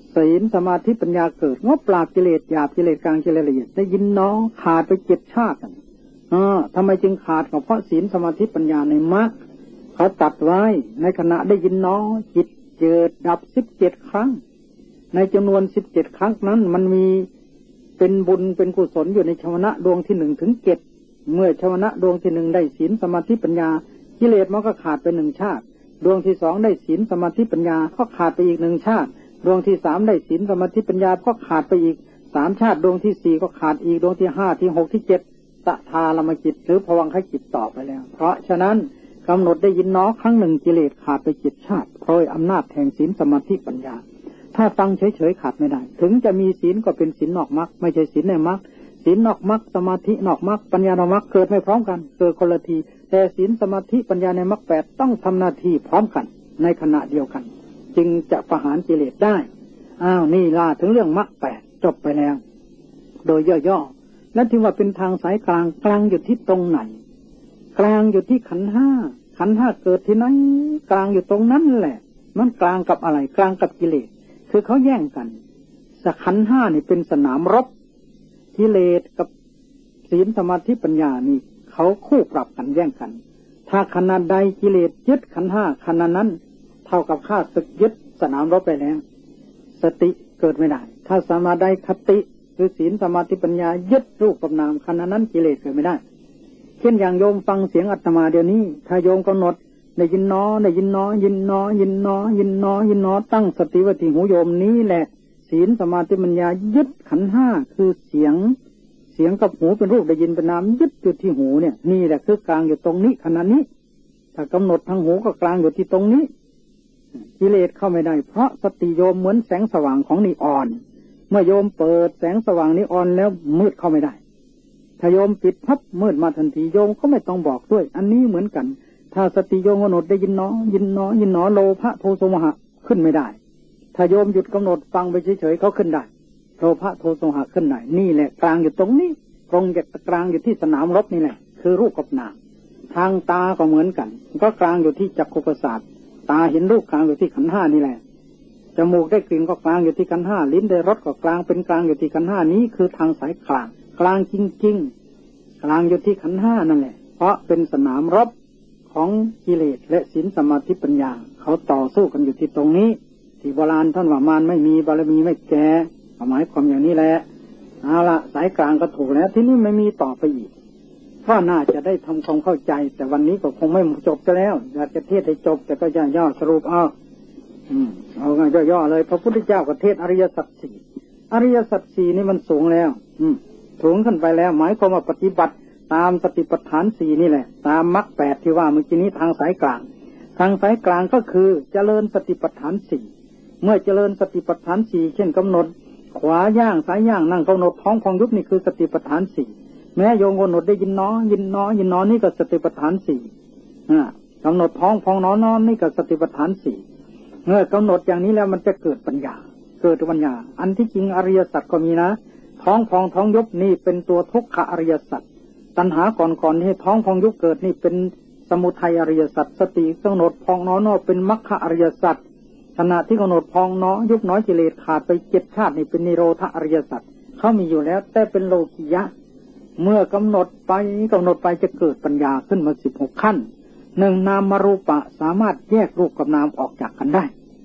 ศีลสมาธิปัญญาเกิดงบปราบกิเลสหยาบกิเลสกลางกิเลสละเอียดได้ยินน้องขาดไป7 ชาติทำไมจึงขาดก็เพราะศีลสมาธิปัญญาในมรรคเขาตัดไว้ในขณะได้ยินน้องจิตเกิดดับ17 ครั้งในจำนวน17 ครั้งนั้นมันมีเป็นบุญเป็นกุศลอยู่ในชวนะดวงที่1 ถึง 7เมื่อชวนะดวงที่1ได้ศีลสมาธิปัญญากิเลสมันก็ขาดไป1 ชาติดวงที่2ได้ศีลสมาธิปัญญาก็ขาดไปอีก1 ชาติดวงที่3ได้ศีลสมาธิปัญญาก็ขาดไปอีก3 ชาติดวงที่4ก็ขาดอีกดวงที่5ที่6ที่7ตถาลมจิตหรือภวังคจิตต่อไปแล้วเพราะฉะนั้นกำหนดได้ยินน้อครั้งหนึ่งกิเลสขาดไป7 ชาติเพราะอำนาจแห่งศีลสมาธิปัญญาถ้าฟังเฉยๆขาดไม่ได้ถึงจะมีศีลก็เป็นศีลนอกมรรคไม่ใช่ศีลในมรรคศีลนอกมรรคสมาธินอกมรรคปัญญานอกมรรคเกิดไม่พร้อมกันเกิดคนละทีแต่ศีลสมาธิปัญญาในมรรค8ต้องทำหน้าที่พร้อมกันในขณะเดียวกันจึงจะประหารกิเลสได้นี่ล่ะถึงเรื่องมรรค8จบไปแล้วโดยย่อๆและที่ว่าเป็นทางสายกลางกลางอยู่ที่ตรงไหนกลางอยู่ที่ขันธ์5ขันธ์5เกิดที่ไหนกลางอยู่ตรงนั้นแหละมันกลางกับอะไรกลางกับกิเลสคือเขาแย่งกันขันธ์5นี่เป็นสนามรบกิเลสกับศีลสมาธิปัญญานี่เขาคู่ปรับกันแย่งกันถ้าขณะใดกิเลสยึดขันธ์5ขณะนั้นเท่ากับข้าศึกยึดสนามรบไปแล้วสติเกิดไม่ได้ถ้าสมาใดคติคือศีลสมาธิปัญญายึดรูปกับนามขณะนั้นกิเลสเกิดไม่ได้เช่นอย่างโยมฟังเสียงอาตมาเดี๋ยวนี้ถ้าโยมกำหนดได้ยินน้อได้ยินน้อยินน้อยินน้อยินน้อยินน้อตั้งสติไว้ที่หูโยมนี้แหละศีลสมาธิปัญญายึดขันธ์5คือเสียงกับหูเป็นรูปได้ยินเป็นนามยึดอยู่ที่หูเนี่ยนี่แหละคือกลางอยู่ตรงนี้ขณะนี้ถ้ากำหนดทางหูก็กลางอยู่ที่ตรงนี้กิเลสเข้าไม่ได้เพราะสติโยมเหมือนแสงสว่างของนีออนเมื่อโยมเปิดแสงสว่างนีออนแล้วมืดเข้าไม่ได้ถ้าโยมปิดพับมืดมาทันทีโยมก็ไม่ต้องบอกด้วยอันนี้เหมือนกันถ้าสติโยมกำหนดได้ยินน้อยินน้อยินน้อโลภะโทสะโมหะขึ้นไม่ได้ถ้าโยมหยุดกำหนดฟังไปเฉยๆเขาขึ้นได้โลภะโทสะโมหะขึ้นได้นี่แหละกลางอยู่ตรงนี้ตรงจากกลางอยู่ที่สนามรบนี่แหละคือรูปกับนามทางตาก็เหมือนกันก็กลางอยู่ที่จักขุประสาทตาเห็นรูปกลางอยู่ที่ขันธ์5นี่แหละจมูกได้กลิ่นก็กลางอยู่ที่ขันธ์5ลิ้นได้รสก็กลางเป็นกลางอยู่ที่ขันธ์5นี้คือทางสายกลางกลางจริงๆกลางอยู่ที่ขันธ์5นั่นแหละเพราะเป็นสนามรบของกิเลสและศีลสมาธิปัญญาเขาต่อสู้กันอยู่ที่ตรงนี้ที่โบราณท่านว่ามารไม่มีบารมีไม่แก่หมายความอย่างนี้แหละเอาละสายกลางก็ถูกแล้วที่นี่ไม่มีต่อไปอีกก็น่าจะได้ทำความเข้าใจแต่วันนี้ก็คงไม่จบจะแล้วอยากจะเทศให้จบแต่ก็ย่อสรุปเอาย่อๆเลยพระพุทธเจ้าก็เทศอริยสัจ4อริยสัจ4นี่มันสูงแล้วสูงขึ้นไปแล้วหมายความว่าปฏิบัติตามสติปัฏฐาน4นี่แหละตามมรรค8ที่ว่าเมื่อกี้นี้ทางสายกลางทางสายกลางก็คือเจริญสติปัฏฐาน4เมื่อเจริญสติปัฏฐาน4เช่นกำหนดขวาย่างซ้ายย่างนั่งกำหนดท้องพองยุบนี่คือสติปัฏฐาน4แม้โยมกำหนดได้ยินน้อยินน้อยินน้อนี่ก็สติปัฏฐาน4กำหนดท้องพองน้อนี่ก็สติปัฏฐาน4เมื่อกำหนดอย่างนี้แล้วมันจะเกิดปัญญาอันที่จริงอริยสัจก็มีนะท้องพองท้องยุบนี่เป็นตัวทุกขอริยสัจตัณหาก่อนให้ท้องพองยุบเกิดนี่เป็นสมุทัยอริยสัจสติกำหนดพองน้อเป็นมรรคอริยสัจขณะที่กำหนดพองน้อยุบน้อยกิเลสขาดไป7 ชาตินี่เป็นนิโรธอริยสัจเขามีอยู่แล้วแต่เป็นโลกิยะเมื่อกำหนดไปจะเกิดปัญญาขึ้นมา16 ขั้น1นามรูปะสามารถแยกรูปกับนามออกจากกันได้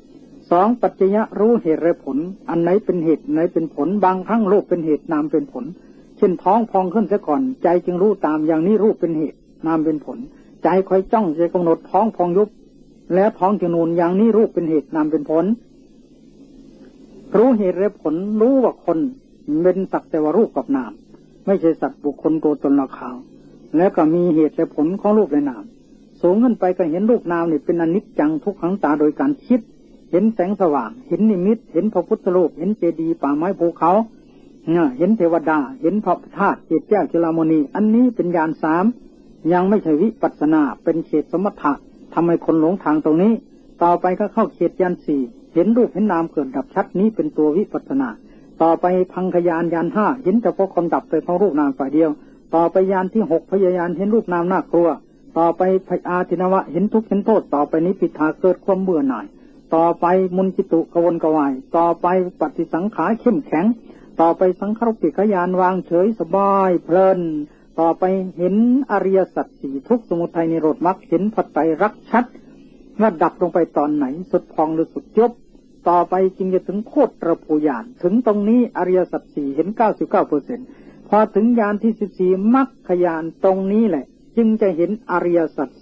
2ปัจจยะรู้เหตุและผลอันไหนเป็นเหตุไหนเป็นผลบางครั้งรูปเป็นเหตุนามเป็นผลเช่นท้องพองขึ้นซะก่อนใจจึงรู้ตามอย่างนี้รูปเป็นเหตุนามเป็นผลใจคอยจ้องจะกำหนดท้องพองยุบแล้วท้องจึงนูนอย่างนี้รูปเป็นเหตุนามเป็นผลรู้เหตุและผลรู้ว่าคนเป็นสักแต่ว่ารูปกับนามไม่ใช่สัตว์บุคคลตัวตนเราเขาแล้วก็มีเหตุและผลของรูปและนามสูงขึ้นไปก็เห็นรูปนามนี่เป็นอนิจจังทุกขังตาโดยการคิดเห็นแสงสว่างเห็นนิมิตเห็นพระพุทธรูปเห็นเจดีย์ป่าไม้ภูเขาเห็นเทวดาเห็นพระธาตุเกศแก้วจุฬามณีอันนี้เป็นญาณ3ยังไม่ใช่วิปัสสนาเป็นเขตสมถะทำให้คนหลงทางตรงนี้ต่อไปก็เข้าเขตญาณ4เห็นรูปเห็นนามเกิดดับชัดนี้เป็นตัววิปัสสนาต่อไปพังคญาณญาณ5เห็นแต่พวกคนดับไปของรูปนามฝ่ายเดียวต่อไปญาณที่6พยายานเห็นรูปนามน่ากลัวต่อไปอาทินวะเห็นทุกข์เห็นโทษต่อไปนี้ปิฏฐาเกิดความเบื่อหน่ายต่อไปมุนจิตุกวนกวายต่อไปปฏิสังขารเข้มแข็งต่อไปสังขารปิกญาณวางเฉยสบายเพลินต่อไปเห็นอริยสัจสี่ทุกข์สมุทัยนิโรธมรรคเห็นพระไตรลักษณ์ชัดว่าดับลงไปตอนไหนสุดพองหรือสุดยบต่อไปจึงจะถึงโคตรภูญาณถึงตรงนี้อริยสัจสี่เห็น 99% พอถึงญาณที่14มรรคญาณตรงนี้แหละจึงจะเห็นอริยสัจ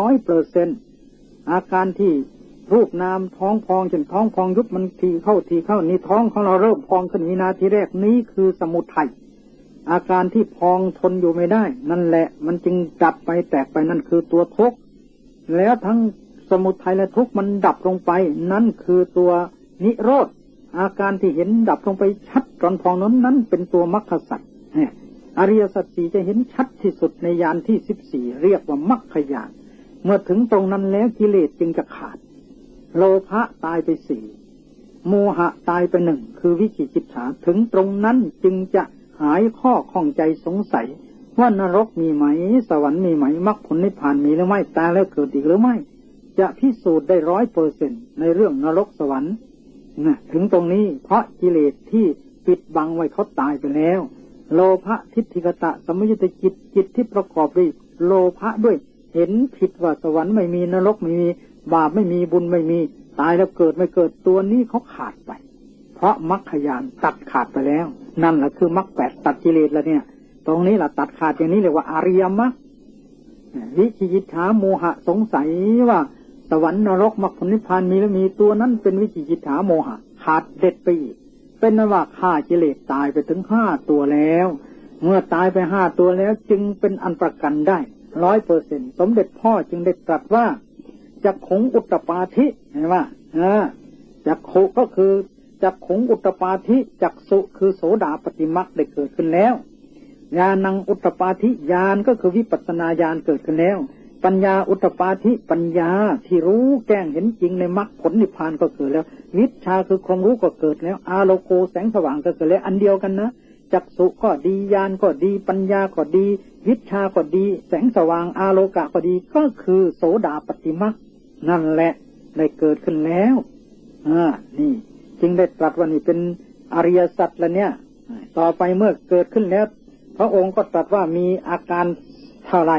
400% อาการที่รูปนามท้องพองจนท้องพองยุบมันทีเข้านี่ท้องของเราเริ่มพองขึ้นวินาทีแรกนี้คือสมุทัยอาการที่พองทนอยู่ไม่ได้นั่นแหละมันจึงดับไปแตกไปนั่นคือตัวทุกข์แล้วทั้งสมุทัยและทุกข์มันดับลงไปนั่นคือตัวนิโรธอาการที่เห็นดับลงไปชัดตอนพองนั้นเป็นตัวมรรคสัจอริยสัจสี่จะเห็นชัดที่สุดในญาณที่14เรียกว่ามรรคญาณเมื่อถึงตรงนั้นแล้วกิเลสจึงจะขาดโลภะตายไป4โมหะตายไป1คือวิจิกิจฉาถึงตรงนั้นจึงจะหายข้อข้องใจสงสัยว่านรกมีไหมสวรรค์มีไหมมรรคผลนิพพานมีหรือไม่ตายแล้วเกิดอีกหรือไม่จะพิสูจน์ได้ 100% ในเรื่องนรกสวรรค์ถึงตรงนี้เพราะกิเลสที่ปิดบังไว้เขาตายไปแล้วโลภะทิฏฐิกตะสัมมยุตจิตจิตที่ประกอบด้วยโลภะด้วยเห็นผิดว่าสวรรค์ไม่มีนรกไม่มีบาปไม่มีบุญไม่มีตายแล้วเกิดไม่เกิดตัวนี้เขาขาดไปเพราะมรรคญาณตัดขาดไปแล้วนั่นแหละคือมรรค8ตัดกิเลสแล้วเนี่ยตรงนี้แหละตัดขาดอย่างนี้เรียกว่าอริยมรรควิจิกิจฉาโมหะสงสัยว่าสวรรค์นรกมรรคผลนิพพานมีแล้วมีตัวนั้นเป็นวิจิกิจฉาโมหะขาดเด็ดไปอีกเป็นนั้นว่าฆ่ากิเลสตายไปถึง5ตัวแล้วเมื่อตายไป5ตัวแล้วจึงเป็นอันประกันได้ 100% สมเด็จพ่อจึงได้ตรัสว่าจักขุงอุตตปาธิเห็นไหมจักขุก็คือจักขุงอุตตปาธิจักสุคือโสดาปัตติมรรคได้เกิดขึ้นแล้วญาณังอุตตปาธิญาณก็คือวิปัสสนาญาณเกิดขึ้นแล้วปัญญาอุตตปาธิปัญญาที่รู้แจ้งเห็นจริงในมรรคผลนิพพานก็เกิดแล้ววิชชาคือความรู้ก็เกิดแล้วอาโลโกแสงสว่างก็เกิดแล้วอันเดียวกันนะจักสุก็ดีญาณก็ดีปัญญาก็ดีวิชชาก็ดีแสงสว่างอาโลกะก็ดีก็คือโสดาปัตติมรรคนั่นแหละได้เกิดขึ้นแล้วนี่จึงได้ตรัสว่านี่เป็นอริยสัจแล้วเนี่ยต่อไปเมื่อเกิดขึ้นแล้วพระองค์ก็ตรัสว่ามีอาการเท่าไร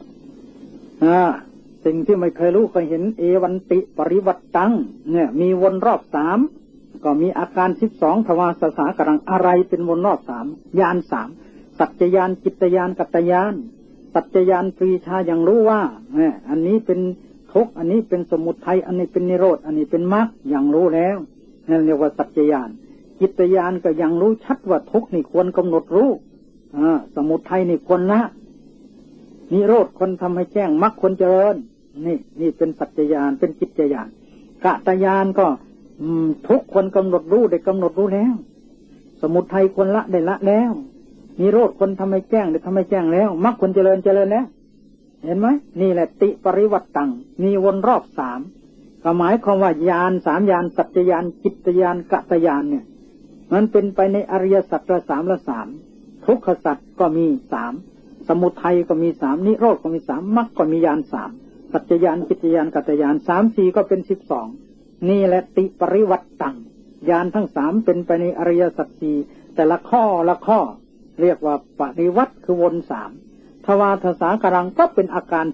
สิ่งที่ไม่เคยรู้เคยเห็นเอวันติปริวัตตังเนี่ยมีวนรอบ3ก็มีอาการ12ทวารสากรังอะไรเป็นวนรอบ3ญาณ3สัจจญาณจิตตญาณกัตตญาณสัจจญาณปรีชาอย่างรู้ว่าอันนี้เป็นทุกข์อันนี้เป็นสมุทัยอันนี้เป็นนิโรธอันนี้เป็นมรรคอย่างรู้แล้วนั่นเรียกว่าสัจจญาณจิตตญาณก็ยังรู้ชัดว่าทุกข์นี่ควรกำหนดรู้สมุทัยนี่ควรละนิโรธคนทำให้แจ้งมรรคควรเจริญนี่เป็นสัจจญาณเป็นจิตญาณกัตตญาณก็ทุกคนกำหนดรู้ได้กำหนดรู้แล้วสมุทัยควรละได้ละแล้วนิโรธคนทำให้แจ้งได้ทำให้แจ้งแล้วมรรคควรเจริญแล้วเห็นไหมนี่แหละติปริวัตตังมีวนรอบ3ก็หมายความว่าญาณ3ญาณสัจจญาณจิตญาณกัตตญาณเนี่ยมันเป็นไปในอริยสัจละ3ทุกขสัจก็มี3สมุทัยก็มี3นิโรธก็มี3มรรคก็มีญาณ3สัจจญาณจิตญาณกัตตญาณ3 4ก็เป็น12นี่แหละติปริวัตตังญาณทั้ง3เป็นไปในอริยสัจ4แต่ละข้อละข้อเรียกว่าปริวัติคือวน3ทวารสากรังก็เป็นอาการ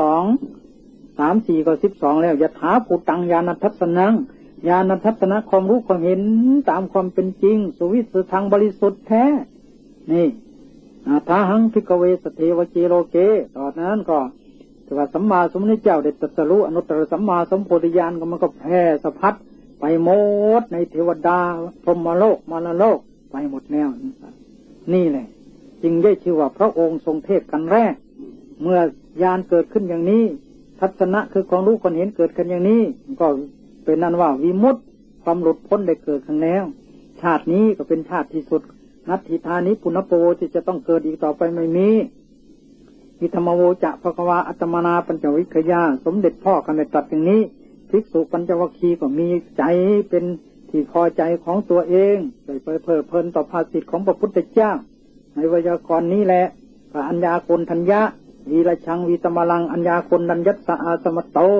12 3 4ก็12แล้วยถาภูตังญาณทัศนังญาณทัศนะความรู้ความเห็นตามความเป็นจริงสุวิสุทธังบริสุทธิ์แท้นี่ทาหังภิกขเวสเทวเจโลเกตอนนั้นก็ว่าสัมมาสัมพุทธเจ้าได้ตรัสรู้อนุตตรสัมมาสัมโพธิญาณก็มันก็แผ่สะพัดไปหมดในเทวดาพรหมโลกมารโลกไปหมดแล้วนี่แหละจึงได้ชื่อว่าพระองค์ทรงเทศกันแรกเมื่อญาณเกิดขึ้นอย่างนี้ทัศนะคือความรู้ความเห็นเกิดขึ้นอย่างนี้ก็เป็นนั้นว่าวิมุตติความหลุดพ้นได้เกิดขึ้นแล้วชาตินี้ก็เป็นชาติที่สุดนัตถิธานิปุณโปที่จะต้องเกิดอีกต่อไปไม่มีอิธรรมโวจะภควาอัตตมนาปัญจวิคยาสมเด็จพ่อกันได้ตรัสอย่างนี้ภิกษุปัญจวัคคีย์ก็มีใจเป็นที่พอใจของตัวเองได้เพลิดเพลินต่อภาษิตของพระพุทธเจ้าในไวยากรณ์นี้แหละพระอัญญาโกณทัญญะวีรชังวีตมลังอัญญาโกณัญญัสสะอาสมโต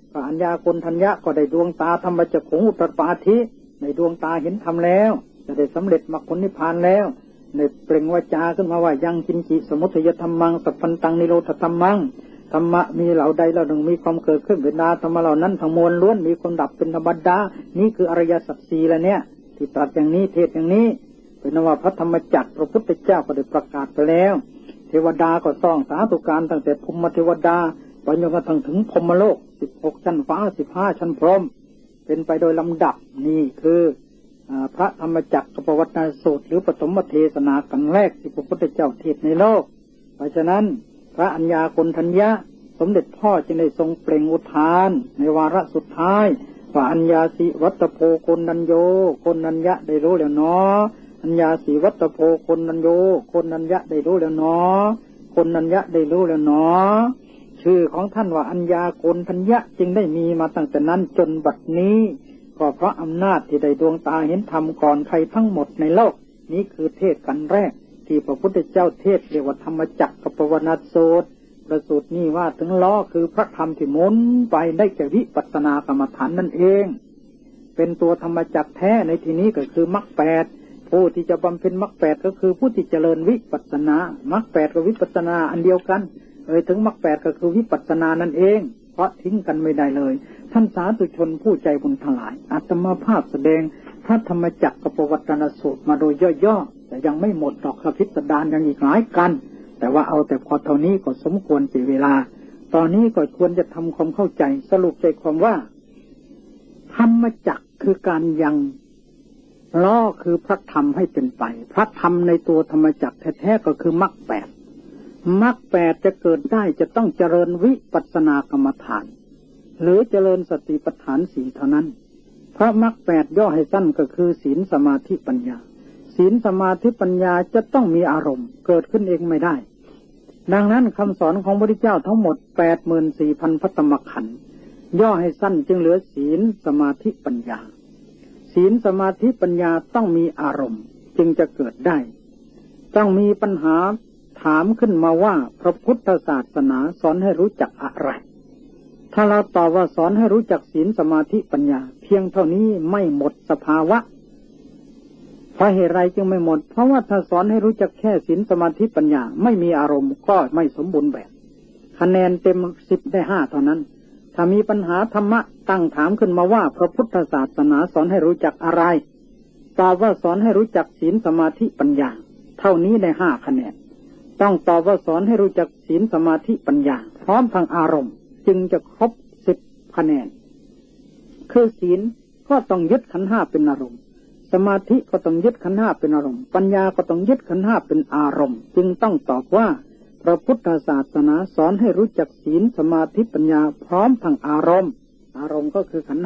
พระอัญญาโกณฑัญญะก็ได้ดวงตาธรรมจักขุงอุตตปาธิในดวงตาเห็นธรรมแล้วจะได้สำเร็จมรรคผลนิพพานแล้วในเปล่งวาจาขึ้นมาว่ายังกินจิสมุทัยธรรมังสัพพันตังนิโรธธรรมังธรรมะมีเหล่าใดเหล่าหนึ่งมีความเกิดขึ้นเป็นธรรมะเหล่านั้นทั้งมวลล้วนมีความดับเป็นธรรมดานี่คืออริยสัจสี่แล้วเนี่ยที่ตรัสอย่างนี้เทศอย่างนี้เป็นว่าพระธรรมจักรพระพุทธเจ้าก็ได้ประกาศไปแล้วเทวดาก็ต้องสาธุการตั้งแต่พรหมเทวดาไปจนกระทั่งถึงพรหมโลก16ชั้นฟ้า15ชั้นพรหมเป็นไปโดยลำดับนี่คือพระธรรมจักรปวัตตสูตรหรือปฐมเทศนากันแรกที่พระพุทธเจ้าเทศในโลกเพราะฉะนั้นพระอัญญาโกณฑัญญะสมเด็จพ่อจึงได้ทรงเปล่งอุทานในวาระสุดท้ายว่าอัญญาสิวัตโพโกณฑัญโยโกณฑัญญะได้รู้แล้วเนาะอัญญาสิวัตโพโกณฑัญโยโกณฑัญญะได้รู้แล้วเนาะโกณฑัญญะได้รู้แล้วเนาะชื่อของท่านว่าอัญญาโกณฑัญญะจึงได้มีมาตั้งแต่นั้นจนบัดนี้ก็เพราะอำนาจที่ได้ดวงตาเห็นธรรมก่อนใครทั้งหมดในโลกนี้คือเทศกันแรกที่พระพุทธเจ้าเทศเรียกว่าธรรมจักรกับปวัตตสูตรประสูตรนี้ว่าถึงล้อคือพระธรรมที่หมุนไปได้แก่วิปัสสนากรรมฐานนั่นเองเป็นตัวธรรมจักรแท้ในที่นี้ก็คือมรรคแปดผู้ที่จะบำเพ็ญมรรคแปดก็คือผู้ที่เจริญวิปัสสนามรรคแปดกับวิปัสสนาอันเดียวกันถึงมรรคแปดก็คือวิปัสสนานั่นเองเพราะทิ้งกันไม่ได้เลยท่านสาธุชนผู้ใจบุญทั้งหลายอาตมาภาพแสดงพระธรรมจักรกับปวัตตสูตรมาโดยย่อๆแต่ยังไม่หมดดอกพิสดารยังอีกหลายกันแต่ว่าเอาแต่พอเท่านี้ก็สมควรเสียเวลาตอนนี้ก็ควรจะทำความเข้าใจสรุปใจความว่าธรรมจักรคือการยังล้อคือพระธรรมให้เป็นไปพระธรรมในตัวธรรมจักรแท้ๆก็คือมรรคแปดมรรคแปดจะเกิดได้จะต้องเจริญวิปัสสนากรรมฐานหรือเจริญสติปัฏฐานสี่เท่านั้นเพราะมรรคแปดย่อให้สั้นก็คือศีลสมาธิปัญญาศีลสมาธิปัญญาจะต้องมีอารมณ์เกิดขึ้นเองไม่ได้ดังนั้นคำสอนของพระพุทธเจ้าทั้งหมด 84,000 พระธรรมขันธ์ย่อให้สั้นจึงเหลือศีลสมาธิปัญญาศีลสมาธิปัญญาต้องมีอารมณ์จึงจะเกิดได้ต้องมีปัญหาถามขึ้นมาว่าพระพุทธศาสนาสอนให้รู้จักอะไรถ้าเราตอบว่าสอนให้รู้จักศีลสมาธิปัญญาเพียงเท่านี้ไม่หมดสภาวะเพราะเหตุไรจึงไม่หมดเพราะว่าถ้าสอนให้รู้จักแค่ศีลสมาธิปัญญาไม่มีอารมณ์ก็ไม่สมบูรณ์แบบคะแนนเต็ม10ได้5เท่านั้นถ้ามีปัญหาธรรมะตั้งถามขึ้นมาว่าพระพุทธศาสนาสอนให้รู้จักอะไรตอบว่าสอนให้รู้จักศีลสมาธิปัญญาเท่านี้ได้5คะแนนต้องตอบว่าสอนให้รู้จักศีลสมาธิปัญญาพร้อมทางอารมณ์จึงจะครบ10คะแนนคือศีลก็ต้องยึดขันธ์5เป็นอารมณ์สมาธิก็ต้องยึดขันธ์5เป็นอารมณ์ปัญญาก็ต้องยึดขันธ์5เป็นอารมณ์จึงต้องตอบว่าพระพุทธศาสนาสอนให้รู้จักศีลสมาธิปัญญาพร้อมทางอารมณ์อารมณ์ก็คือขันธ์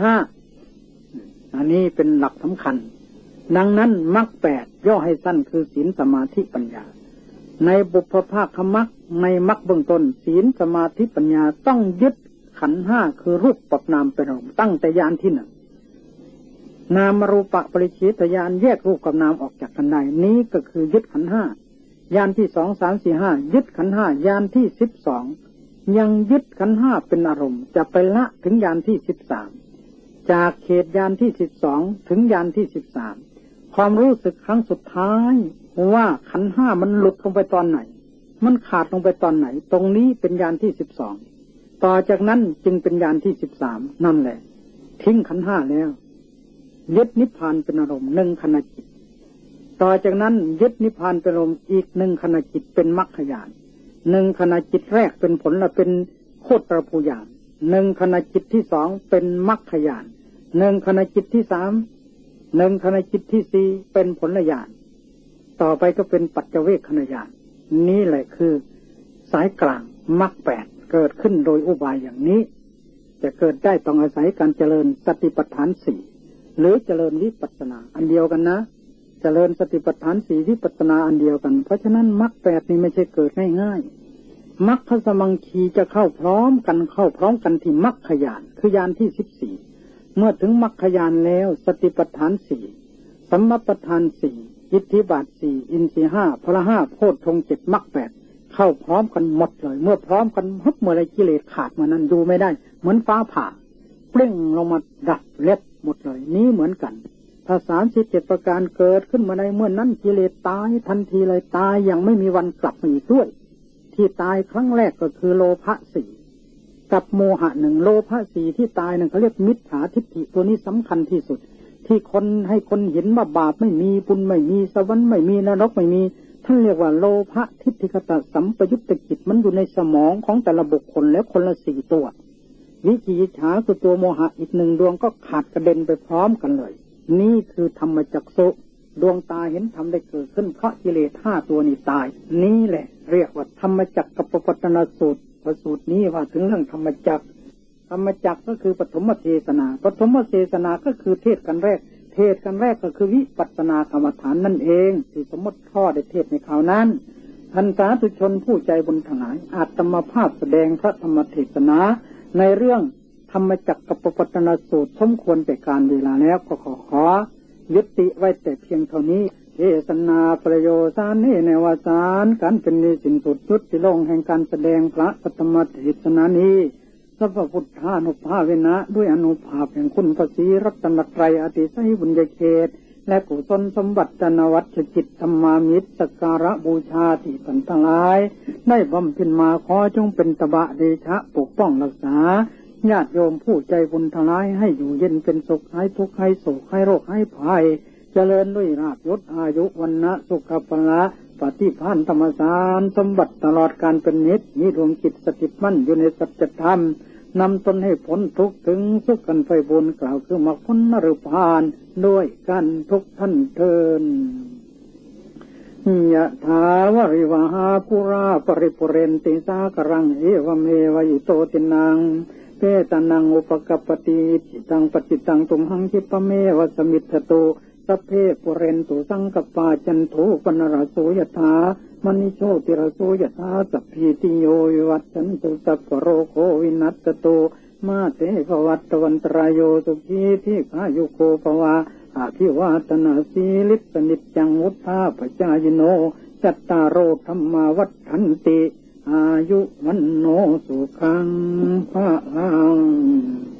5อันนี้เป็นหลักสำคัญดังนั้นมรรค8ย่อให้สั้นคือศีลสมาธิปัญญาในบุพภาคมรรคในมรรคเบื้องต้นศีลสมาธิปัญญาต้องยึดขันธ์5คือรูปกับนามเป็นอารมณ์ตั้งแต่ญาณที่1นามรูปปริเฉทญาณแยกรูปกับนามออกจากกันได้นี้ก็คือยึดขันธ์5ญาณที่2 3 4 5ยึดขันธ์5ญาณที่12ยังยึดขันธ์5เป็นอารมณ์จะไปละถึงญาณที่13จากเขตญาณที่12ถึงญาณที่13ความรู้สึกครั้งสุดท้ายว่าขันธ์5มันหลุดลงไปตอนไหนมันขาดลงไปตอนไหนตรงนี้เป็นญาณที่12ต่อจากนั้นจึงเป็นญาณที่13นั่นแหละทิ้งขันธ์5แล้วยึดนิพพานเป็นอารมณ์1ขณะจิตต่อจากนั้นยึดนิพพานเป็นอารมณ์อีก1ขณะจิตเป็นมรรคญาณ1ขณะจิตแรกเป็นผลและเป็นโคตรภูญาณ1ขณะจิตที่2เป็นมรรคญาณ1ขณะจิตที่3 1ขณะจิตที่4เป็นผลญาณต่อไปก็เป็นปัจเจเวคขณะญาณนี่แหละคือสายกลางมรรค8เกิดขึ้นโดยอุบายอย่างนี้จะเกิดได้ต้องอาศัยการเจริญสติปัฏฐาน4หรือเจริญวิปัสสนาอันเดียวกันนะเจริญสติปัฏฐาน4วิปัสสนาอันเดียวกันเพราะฉะนั้นมรรค8นี่ไม่ใช่เกิดง่ายๆมรรคสมังคีจะเข้าพร้อมกันที่มรรคญาณคือญาณที่14เมื่อถึงมรรคญาณแล้วสติปัฏฐาน4สัมมาปัฏฐาน4อิทธิบาท4อินทรีย์5พละ5โพชฌงค์7มรรค8เข้าพร้อมกันหมดเลยเมื่อพร้อมกันเมื่อไรกิเลสขาดมานั้นดูไม่ได้เหมือนฟ้าผ่าเปล่งลงมาดับเล็ดหมดเลยนี้เหมือนกันถ้า37ประการเกิดขึ้นมาในเมื่อนั้นกิเลสตายทันทีเลยตายยังไม่มีวันกลับมาอีกด้วยที่ตายครั้งแรกก็คือโลภะ4กับโมหะ1โลภะ4ที่ตายนั่นเขาเรียกมิจฉาทิฏฐิตัวนี้สำคัญที่สุดที่คนให้คนเห็นว่าบาปไม่มีบุญไม่มีสวรรค์ไม่มีนรกไม่มีท่านเรียกว่าโลภะทิฏฐิคตสัมปยุตตจิตมันอยู่ในสมองของแต่ละบุคคลแล้วคนละ4ตัววิจิกิจฉาคือตัวโมหะอีก1ดวงก็ขาดกระเด็นไปพร้อมกันเลยนี่คือธรรมจักษุดวงตาเห็นธรรมได้เกิดขึ้นเพราะกิเลส5ตัวนี้ตายนี่แหละเรียกว่าธรรมจักรกับปวัตตนสูตรพระสูตรนี้ว่าถึงเรื่องธรรมจักรก็คือปฐมเทศนาปฐมเทศนาก็คือเทศกันแรกก็คือวิปัสสนากรรมฐานนั่นเองที่สมมติข้อได้เทศในคราวนั้นท่านสาธุชนผู้ใจบุญทั้งหลายอาตมาภาพแสดงพระธรรมเทศนาในเรื่องธรรมจักรกับปวัตตนสูตรสมควรแก่การเวลาแล้วก็ขอยุติไว้แต่เพียงเท่านี้เทศนาประโยชน์สารในวสารการเป็นในสิ่งสุดยุติลงแห่งการแสดงพระธรรมเทศนานี้สัพพุทธานุภาเวนะด้วยอนุภาพแห่งคุณพระศรีรัตนตรัยอติไสยบุญญาเขตและกุศลสมบัติจนวัตจิตธรรมามิตรสักการะบูชาที่ท่านทั้งหลายได้บำเพ็ญมาขอจงเป็นตบะเดชะปกป้องรักษาญาติโยมผู้ใจบุญทั้งหลายให้อยู่เย็นเป็นสุขหายทุกข์หายโศกหายโรคหายภัยเจริญด้วยราภยศอายุวันนะสุขภละปฏิภาณธรรมสารสมบัติตลอดการเป็นนิจมีดวงจิตสถิตมั่นอยู่ในสัจธรรมนำตนให้พ้นทุกข์ถึงสุขกันไฟบุญกล่าวคือมรรคผลนรพานด้วยกันทุกท่านเทินยะถาวาริวหาปุราปริปุเรนติสากรังเอวเมวะอิโตตินังเปตานังอุปกัปปติจิตังปฏิตังตุมหังคิปะเมวะสมิทโตสัพเพปุเรนตุสังกปาจันโทปนรโสยถามณิโชติรโสยถาสัพพิติโยวิวัตชันตุสัพพโรโควินัสโตมาเตภวัตวันตรายโยสุขีทิขายุโกภวะอาภิวาตนาสีลิสนิจจังวุฒาปจายโนจัตตารโอธรรมาวัฏฐันติอายุวันโนสุขังภะลัง